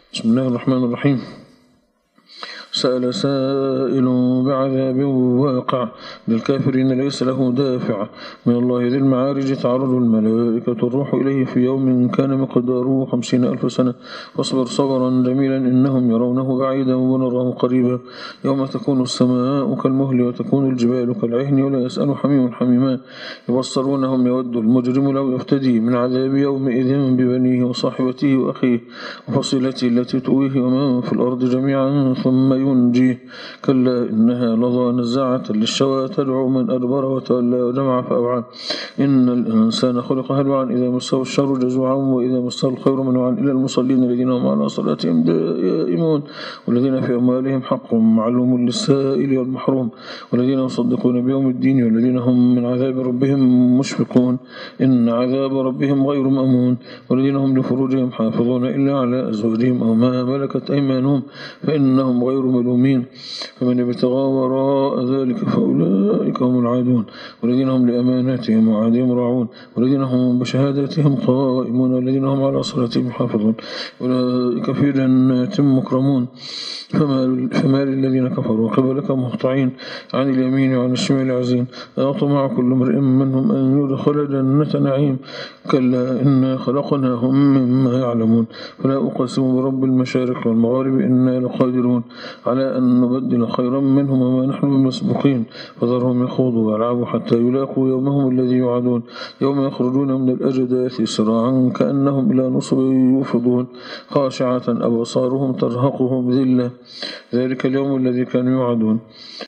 بسم الله الرحمن الرحيم. سأل سائل بعذاب واقع للكافرين ليس له دافع من الله ذي المعارج. تعرض الملائكة الروح إليه في يوم كان مقداره 50,000 سنة فاصبر صبرا جميلا إنهم يرونه بعيدا ونراه قريبا. يوم تكون السماء كالمهل وتكون الجبال كالعهن ولا يسأل حميم حميما يبصرونهم يود المجرم لو يفتدي من عذاب يومئذ ببنيه وصاحبته وأخيه وفصيلته التي تؤويه ومن في الأرض جميعا ثم ينجيه. كلا إنها لظى نزاعة للشوى تدعو من أدبر وتولى وجمع فأوعى. إن الإنسان خلق هلوعا إذا مسه الشر جزوعا وإذا مسه الخير منوعا. إلى المصلين الذين هم على صلاتهم دائمون والذين في أموالهم حق معلوم للسائل والمحروم والذين يصدقون بيوم الدين والذين هم من عذاب ربهم مشفقون. إن عذاب ربهم غير مأمون. والذين هم لفروجهم حافظون إلا على أزواجهم أو ما ملكت أيمانهم فإنهم غير ملومين. فمن ابتغى وراء ذلك فأولئك هم العادون. والذين هم لأماناتهم وعهدهم راعون والذين هم بشهاداتهم قائمون والذين هم على صلاتهم يحافظون أولئك في جنات مكرمون. فما للذين كفروا قبلك مهطعين عن اليمين وعن الشمال عزين أطمع كل امرئ منهم أن يدخل جنة نعيم. كلا إنا خلقناهم مما يعلمون. فلا أقسم برب المشارق والمغارب إنا لقادرون على أن نبدل خيرا منهم وما نحن بمسبوقين. فذرهم يخوضوا ويلعبوا حتى يلاقوا يومهم الذي يوعدون يوم يخرجون من الأجداث سراعا كأنهم إلى نصب يوفضون خاشعة أبصارهم ترهقهم ذلة ذلك اليوم الذي كانوا يوعدون.